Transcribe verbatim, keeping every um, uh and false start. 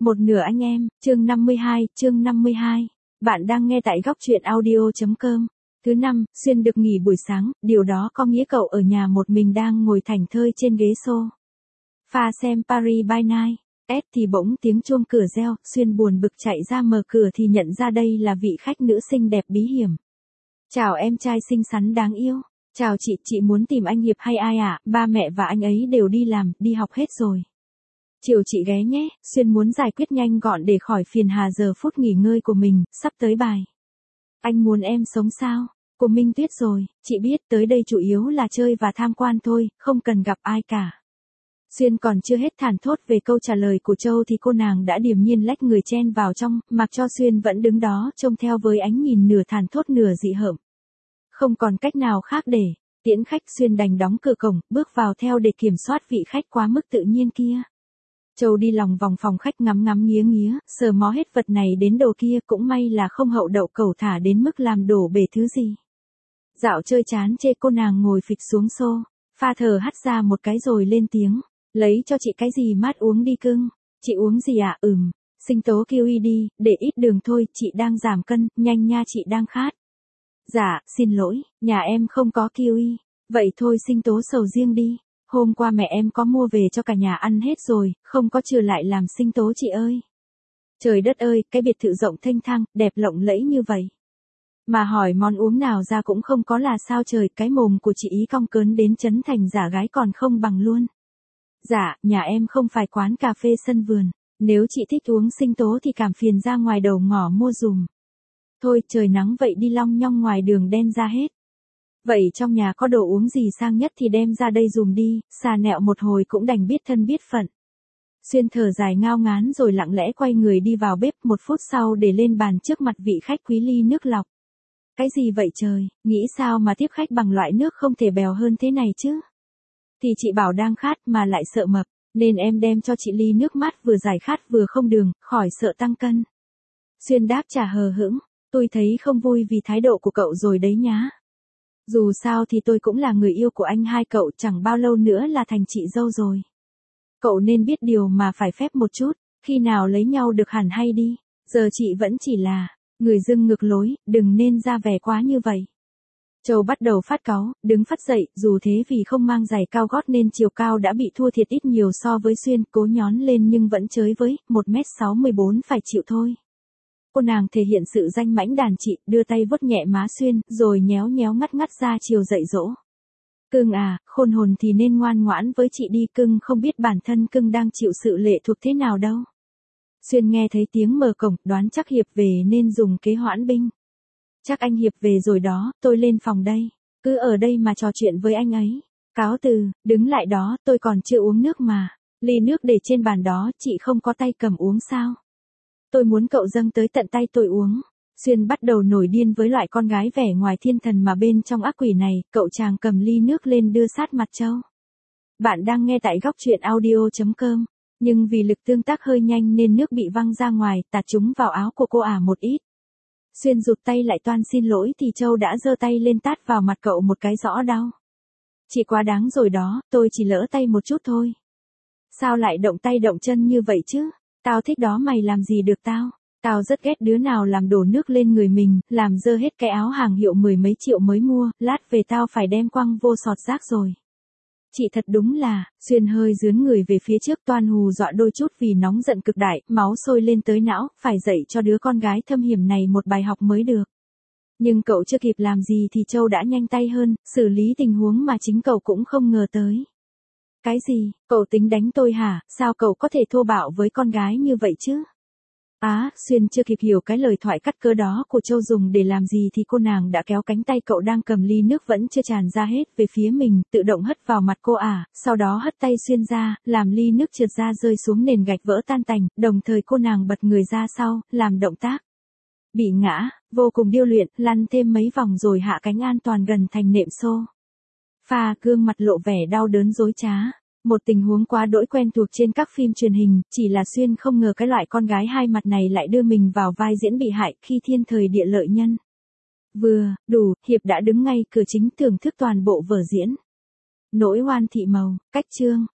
Một nửa anh em, chương năm mươi hai, chương năm mươi hai. Bạn đang nghe tại góc truyện audio.com. Thứ năm, Xuyên được nghỉ buổi sáng, điều đó có nghĩa cậu ở nhà một mình đang ngồi thảnh thơi trên ghế xô. Pha xem Paris by Night. S thì bỗng tiếng chuông cửa reo, Xuyên buồn bực chạy ra mở cửa thì nhận ra đây là vị khách nữ xinh đẹp bí hiểm. Chào em trai xinh xắn đáng yêu. Chào chị, chị muốn tìm anh Hiệp hay ai ạ? À? Ba mẹ và anh ấy đều đi làm, đi học hết rồi. Chiều chị ghé nhé, Xuyên muốn giải quyết nhanh gọn để khỏi phiền hà giờ phút nghỉ ngơi của mình, sắp tới bài. Anh muốn em sống sao? Của Minh Tuyết rồi, chị biết tới đây chủ yếu là chơi và tham quan thôi, không cần gặp ai cả. Xuyên còn chưa hết thản thốt về câu trả lời của Châu thì cô nàng đã điềm nhiên lách người chen vào trong, mặc cho Xuyên vẫn đứng đó trông theo với ánh nhìn nửa thản thốt nửa dị hợm. Không còn cách nào khác để tiễn khách, Xuyên đành đóng cửa cổng, bước vào theo để kiểm soát vị khách quá mức tự nhiên kia. Châu đi lòng vòng phòng khách ngắm ngắm nghía nghía, sờ mó hết vật này đến đồ kia, cũng may là không hậu đậu cẩu thả đến mức làm đổ bể thứ gì. Dạo chơi chán chê cô nàng ngồi phịch xuống xô, pha thở hắt ra một cái rồi lên tiếng, lấy cho chị cái gì mát uống đi cưng. Chị uống gì ạ? À? Ừm, sinh tố kiwi đi, để ít đường thôi, chị đang giảm cân, nhanh nha chị đang khát. Dạ, xin lỗi, nhà em không có kiwi, vậy thôi sinh tố sầu riêng đi. Hôm qua mẹ em có mua về cho cả nhà ăn hết rồi, không có trừ lại làm sinh tố chị ơi. Trời đất ơi, cái biệt thự rộng thênh thang, đẹp lộng lẫy như vậy. Mà hỏi món uống nào ra cũng không có là sao trời, cái mồm của chị ý cong cớn đến chấn thành giả gái còn không bằng luôn. Dạ, nhà em không phải quán cà phê sân vườn, nếu chị thích uống sinh tố thì cảm phiền ra ngoài đầu ngõ mua dùm. Thôi trời nắng vậy đi long nhong ngoài đường đen ra hết. Vậy trong nhà có đồ uống gì sang nhất thì đem ra đây dùm đi, xà nẹo một hồi cũng đành biết thân biết phận. Xuyên thở dài ngao ngán rồi lặng lẽ quay người đi vào bếp, một phút sau để lên bàn trước mặt vị khách quý ly nước lọc. Cái gì vậy trời, nghĩ sao mà tiếp khách bằng loại nước không thể bèo hơn thế này chứ? Thì chị bảo đang khát mà lại sợ mập, nên em đem cho chị ly nước mát vừa giải khát vừa không đường, khỏi sợ tăng cân. Xuyên đáp trả hờ hững, tôi thấy không vui vì thái độ của cậu rồi đấy nhá. Dù sao thì tôi cũng là người yêu của anh hai cậu, chẳng bao lâu nữa là thành chị dâu rồi. Cậu nên biết điều mà phải phép một chút, khi nào lấy nhau được hẳn hay đi, giờ chị vẫn chỉ là người dưng ngược lối, đừng nên ra vẻ quá như vậy. Châu bắt đầu phát cáu, đứng phắt dậy, dù thế vì không mang giày cao gót nên chiều cao đã bị thua thiệt ít nhiều so với Xuyên, cố nhón lên nhưng vẫn chới với, một mét sáu mươi bốn phải chịu thôi. Cô nàng thể hiện sự danh mãnh đàn chị, đưa tay vuốt nhẹ má Xuyên, rồi nhéo nhéo ngắt ngắt ra chiều dạy dỗ. Cưng à, khôn hồn thì nên ngoan ngoãn với chị đi, cưng không biết bản thân cưng đang chịu sự lệ thuộc thế nào đâu. Xuyên nghe thấy tiếng mở cổng, đoán chắc Hiệp về nên dùng kế hoãn binh. Chắc anh Hiệp về rồi đó, tôi lên phòng đây, cứ ở đây mà trò chuyện với anh ấy. Cáo từ, đứng lại đó, tôi còn chưa uống nước mà. Ly nước để trên bàn đó, chị không có tay cầm uống sao? Tôi muốn cậu dâng tới tận tay tôi uống. Xuyên bắt đầu nổi điên với loại con gái vẻ ngoài thiên thần mà bên trong ác quỷ này, cậu chàng cầm ly nước lên đưa sát mặt Châu. Bạn đang nghe tại góc truyện audio.com, nhưng vì lực tương tác hơi nhanh nên nước bị văng ra ngoài, tạt trúng vào áo của cô ả một ít. Xuyên rụt tay lại toan xin lỗi thì Châu đã giơ tay lên tát vào mặt cậu một cái rõ đau. Chị quá đáng rồi đó, tôi chỉ lỡ tay một chút thôi. Sao lại động tay động chân như vậy chứ? Tao thích đó, mày làm gì được tao? Tao rất ghét đứa nào làm đổ nước lên người mình, làm dơ hết cái áo hàng hiệu mười mấy triệu mới mua, lát về tao phải đem quăng vô sọt rác rồi. Chị thật đúng là, Xuyên hơi dướn người về phía trước toan hù dọa đôi chút vì nóng giận cực đại, máu sôi lên tới não, phải dạy cho đứa con gái thâm hiểm này một bài học mới được. Nhưng cậu chưa kịp làm gì thì Châu đã nhanh tay hơn, xử lý tình huống mà chính cậu cũng không ngờ tới. Cái gì, cậu tính đánh tôi hả? Sao cậu có thể thô bạo với con gái như vậy chứ? Á, à, Xuyên chưa kịp hiểu cái lời thoại cắt cớ đó của Châu dùng để làm gì thì cô nàng đã kéo cánh tay cậu đang cầm ly nước vẫn chưa tràn ra hết về phía mình, tự động hất vào mặt cô ả, à, sau đó hất tay Xuyên ra, làm ly nước trượt ra rơi xuống nền gạch vỡ tan tành, đồng thời cô nàng bật người ra sau, làm động tác bị ngã, vô cùng điêu luyện, lăn thêm mấy vòng rồi hạ cánh an toàn gần thành nệm xô. Pha gương mặt lộ vẻ đau đớn dối trá. Một tình huống quá đỗi quen thuộc trên các phim truyền hình, chỉ là Xuyên không ngờ cái loại con gái hai mặt này lại đưa mình vào vai diễn bị hại khi thiên thời địa lợi nhân. Vừa, đủ, Hiệp đã đứng ngay cửa chính thưởng thức toàn bộ vở diễn. Nỗi oan thị màu, cách chương,